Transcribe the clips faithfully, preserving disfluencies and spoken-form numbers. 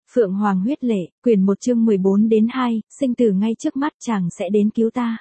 Phượng Hoàng huyết lệ, quyển một chương mười bốn đến hai, sinh tử ngay trước mắt chàng sẽ đến cứu ta.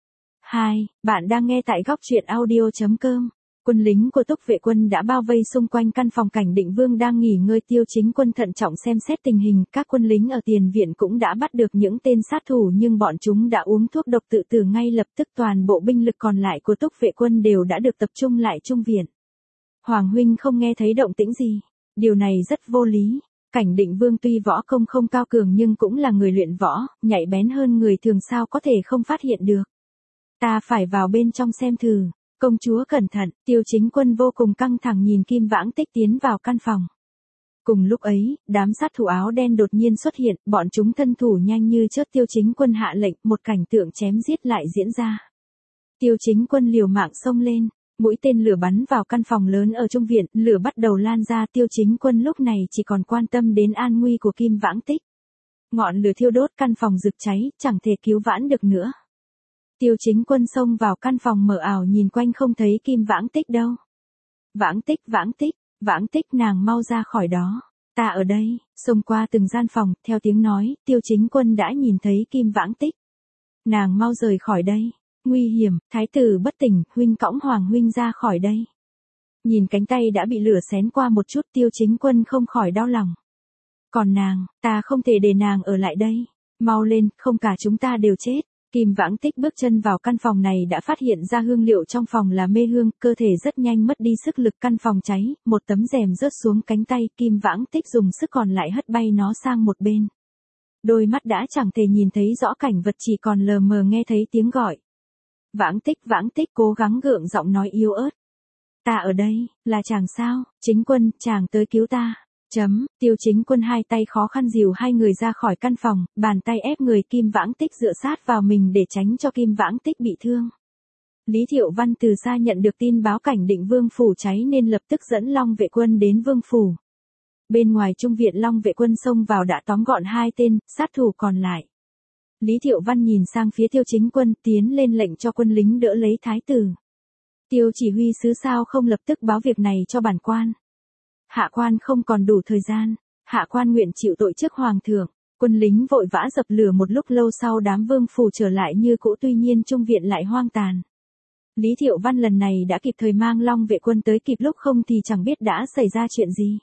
hai. Bạn đang nghe tại góc truyện audio chấm com. Quân lính của Túc Vệ Quân đã bao vây xung quanh căn phòng Cảnh Định Vương đang nghỉ ngơi. Tiêu Chính Quân thận trọng xem xét tình hình, các quân lính ở tiền viện cũng đã bắt được những tên sát thủ nhưng bọn chúng đã uống thuốc độc tự tử ngay lập tức. Toàn bộ binh lực còn lại của Túc Vệ Quân đều đã được tập trung lại trung viện. Hoàng huynh không nghe thấy động tĩnh gì. Điều này rất vô lý. Cảnh Định Vương tuy võ công không cao cường nhưng cũng là người luyện võ, nhạy bén hơn người thường, sao có thể không phát hiện được. Ta phải vào bên trong xem thử. Công chúa cẩn thận. Tiêu Chính Quân vô cùng căng thẳng nhìn Kim Vãng Tích tiến vào căn phòng. Cùng lúc ấy, đám sát thủ áo đen đột nhiên xuất hiện, bọn chúng thân thủ nhanh như chớp. Tiêu Chính Quân hạ lệnh, một cảnh tượng chém giết lại diễn ra. Tiêu Chính Quân liều mạng xông lên. Mũi tên lửa bắn vào căn phòng lớn ở trung viện, lửa bắt đầu lan ra. Tiêu Chính Quân lúc này chỉ còn quan tâm đến an nguy của Kim Vãng Tích. Ngọn lửa thiêu đốt căn phòng rực cháy, chẳng thể cứu vãn được nữa. Tiêu Chính Quân xông vào căn phòng mờ ảo, nhìn quanh không thấy Kim Vãng Tích đâu. Vãng Tích, Vãng Tích, Vãng Tích, nàng mau ra khỏi đó. Ta ở đây. Xông qua từng gian phòng, theo tiếng nói, Tiêu Chính Quân đã nhìn thấy Kim Vãng Tích. Nàng mau rời khỏi đây. Nguy hiểm, thái tử bất tỉnh, huynh cõng Hoàng huynh ra khỏi đây. Nhìn cánh tay đã bị lửa xén qua một chút, Tiêu Chính Quân không khỏi đau lòng. Còn nàng, ta không thể để nàng ở lại đây. Mau lên, không cả chúng ta đều chết. Kim Vãng Tích bước chân vào căn phòng này đã phát hiện ra hương liệu trong phòng là mê hương, cơ thể rất nhanh mất đi sức lực. Căn phòng cháy, một tấm rèm rớt xuống cánh tay, Kim Vãng Tích dùng sức còn lại hất bay nó sang một bên. Đôi mắt đã chẳng thể nhìn thấy rõ cảnh vật, chỉ còn lờ mờ nghe thấy tiếng gọi. Vãng Tích, Vãng Tích, cố gắng gượng giọng nói yếu ớt. Ta ở đây, là chàng sao? Chính Quân, chàng tới cứu ta. Chấm, Tiêu Chính Quân hai tay khó khăn dìu hai người ra khỏi căn phòng, bàn tay ép người Kim Vãng Tích dựa sát vào mình để tránh cho Kim Vãng Tích bị thương. Lý Thiệu Văn từ xa nhận được tin báo Cảnh Định Vương phủ cháy nên lập tức dẫn Long Vệ Quân đến Vương phủ. Bên ngoài trung viện, Long Vệ Quân xông vào đã tóm gọn hai tên sát thủ còn lại. Lý Thiệu Văn nhìn sang phía Tiêu Chính Quân, tiến lên lệnh cho quân lính đỡ lấy thái tử. Tiêu chỉ huy sứ sao không lập tức báo việc này cho bản quan? Hạ quan không còn đủ thời gian, hạ quan nguyện chịu tội trước hoàng thượng. Quân lính vội vã dập lửa, một lúc lâu sau đám vương phủ trở lại như cũ, tuy nhiên trung viện lại hoang tàn. Lý Thiệu Văn lần này đã kịp thời mang Long Vệ Quân tới kịp lúc, không thì chẳng biết đã xảy ra chuyện gì.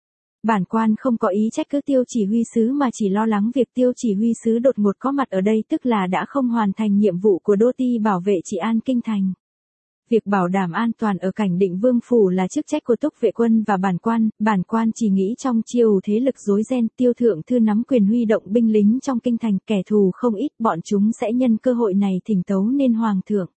Bản quan không có ý trách cứ Tiêu chỉ huy sứ mà chỉ lo lắng việc Tiêu chỉ huy sứ đột ngột có mặt ở đây tức là đã không hoàn thành nhiệm vụ của đô ti bảo vệ trị an kinh thành. Việc bảo đảm an toàn ở Cảnh Định Vương phủ là chức trách của Túc Vệ Quân và bản quan, bản quan chỉ nghĩ trong triều thế lực rối ren, Tiêu thượng thư nắm quyền huy động binh lính trong kinh thành, kẻ thù không ít, bọn chúng sẽ nhân cơ hội này thỉnh tấu nên hoàng thượng.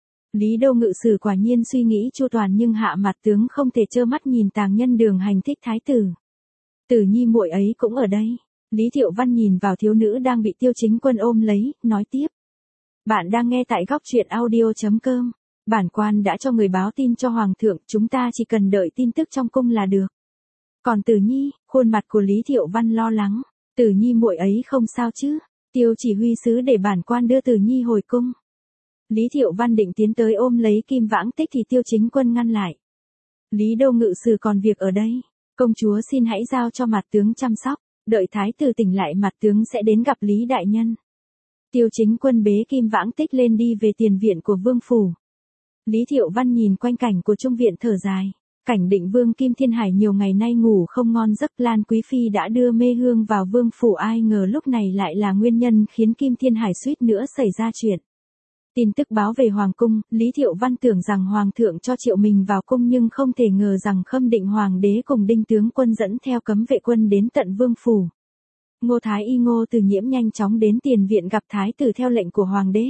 Lý Đô ngự sử quả nhiên suy nghĩ chu toàn, nhưng hạ mặt tướng không thể trơ mắt nhìn tàng nhân đường hành thích thái tử. Tử Nhi muội ấy cũng ở đây. Lý Thiệu Văn nhìn vào thiếu nữ đang bị Tiêu Chính Quân ôm lấy, nói tiếp. Bạn đang nghe tại góc truyện audio chấm com. Bản quan đã cho người báo tin cho hoàng thượng, chúng ta chỉ cần đợi tin tức trong cung là được. Còn Tử Nhi, khuôn mặt của Lý Thiệu Văn lo lắng. Tử Nhi muội ấy không sao chứ? Tiêu chỉ huy sứ để bản quan đưa Tử Nhi hồi cung. Lý Thiệu Văn định tiến tới ôm lấy Kim Vãng Tích thì Tiêu Chính Quân ngăn lại. Lý Đô ngự sử còn việc ở đây. Công chúa xin hãy giao cho mặt tướng chăm sóc, đợi thái tử tỉnh lại mặt tướng sẽ đến gặp Lý đại nhân. Tiêu Chính Quân bế Kim Vãng Tích lên đi về tiền viện của vương phủ. Lý Thiệu Văn nhìn quanh cảnh của trung viện thở dài. Cảnh Định Vương Kim Thiên Hải nhiều ngày nay ngủ không ngon giấc, Lan Quý Phi đã đưa mê hương vào vương phủ, ai ngờ lúc này lại là nguyên nhân khiến Kim Thiên Hải suýt nữa xảy ra chuyện. Tin tức báo về hoàng cung, Lý Thiệu Văn tưởng rằng hoàng thượng cho triệu mình vào cung nhưng không thể ngờ rằng Khâm Định hoàng đế cùng Đinh tướng quân dẫn theo cấm vệ quân đến tận vương phủ. Ngô Thái Y Ngô Từ Nhiễm nhanh chóng đến tiền viện gặp thái tử theo lệnh của hoàng đế.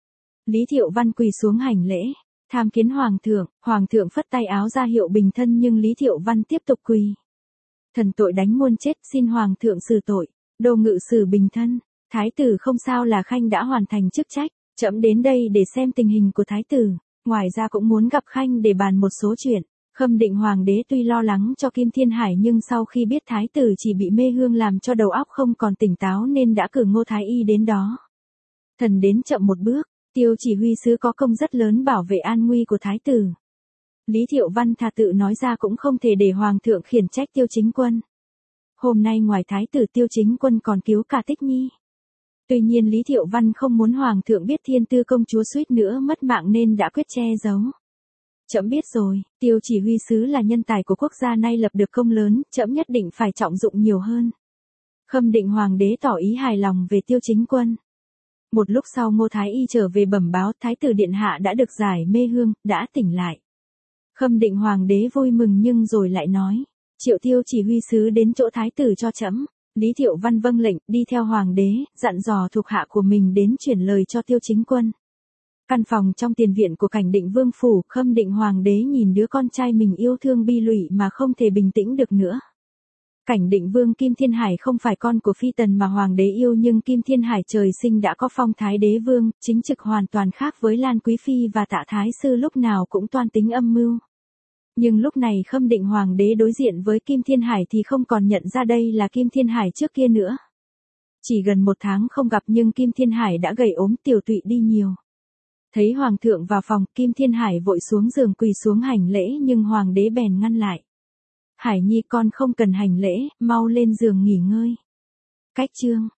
Lý Thiệu Văn quỳ xuống hành lễ, tham kiến hoàng thượng. Hoàng thượng phất tay áo ra hiệu bình thân nhưng Lý Thiệu Văn tiếp tục quỳ. Thần tội đánh muôn chết, xin hoàng thượng xử tội. Đô ngự sử bình thân. Thái tử không sao, là khanh đã hoàn thành chức trách. Trẫm đến đây để xem tình hình của thái tử, ngoài ra cũng muốn gặp khanh để bàn một số chuyện. Khâm Định hoàng đế tuy lo lắng cho Kim Thiên Hải nhưng sau khi biết thái tử chỉ bị mê hương làm cho đầu óc không còn tỉnh táo nên đã cử Ngô Thái Y đến đó. Thần đến chậm một bước, Tiêu chỉ huy sứ có công rất lớn bảo vệ an nguy của thái tử. Lý Thiệu Văn thà tự nói ra cũng không thể để hoàng thượng khiển trách Tiêu Chính Quân. Hôm nay ngoài thái tử Tiêu Chính Quân còn cứu cả Tích Nhi. Tuy nhiên Lý Thiệu Văn không muốn hoàng thượng biết Thiên Tư công chúa suýt nữa mất mạng nên đã quyết che giấu. Trẫm biết rồi, Tiêu chỉ huy sứ là nhân tài của quốc gia nay lập được công lớn, trẫm nhất định phải trọng dụng nhiều hơn. Khâm Định hoàng đế tỏ ý hài lòng về Tiêu Chính Quân. Một lúc sau Ngô Thái Y trở về bẩm báo thái tử điện hạ đã được giải mê hương, đã tỉnh lại. Khâm Định hoàng đế vui mừng nhưng rồi lại nói, Triệu Tiêu chỉ huy sứ đến chỗ thái tử cho trẫm. Lý Thiệu Văn vâng lệnh, đi theo hoàng đế, dặn dò thuộc hạ của mình đến chuyển lời cho Tiêu Chính Quân. Căn phòng trong tiền viện của Cảnh Định Vương phủ, Khâm Định hoàng đế nhìn đứa con trai mình yêu thương bi lụy mà không thể bình tĩnh được nữa. Cảnh Định Vương Kim Thiên Hải không phải con của phi tần mà hoàng đế yêu, nhưng Kim Thiên Hải trời sinh đã có phong thái đế vương, chính trực hoàn toàn khác với Lan Quý Phi và Tạ Thái Sư lúc nào cũng toan tính âm mưu. Nhưng lúc này Khâm Định hoàng đế đối diện với Kim Thiên Hải thì không còn nhận ra đây là Kim Thiên Hải trước kia nữa. Chỉ gần một tháng không gặp nhưng Kim Thiên Hải đã gầy ốm tiều tụy đi nhiều. Thấy hoàng thượng vào phòng, Kim Thiên Hải vội xuống giường quỳ xuống hành lễ nhưng hoàng đế bèn ngăn lại. Hải Nhi con không cần hành lễ, mau lên giường nghỉ ngơi. Cách chương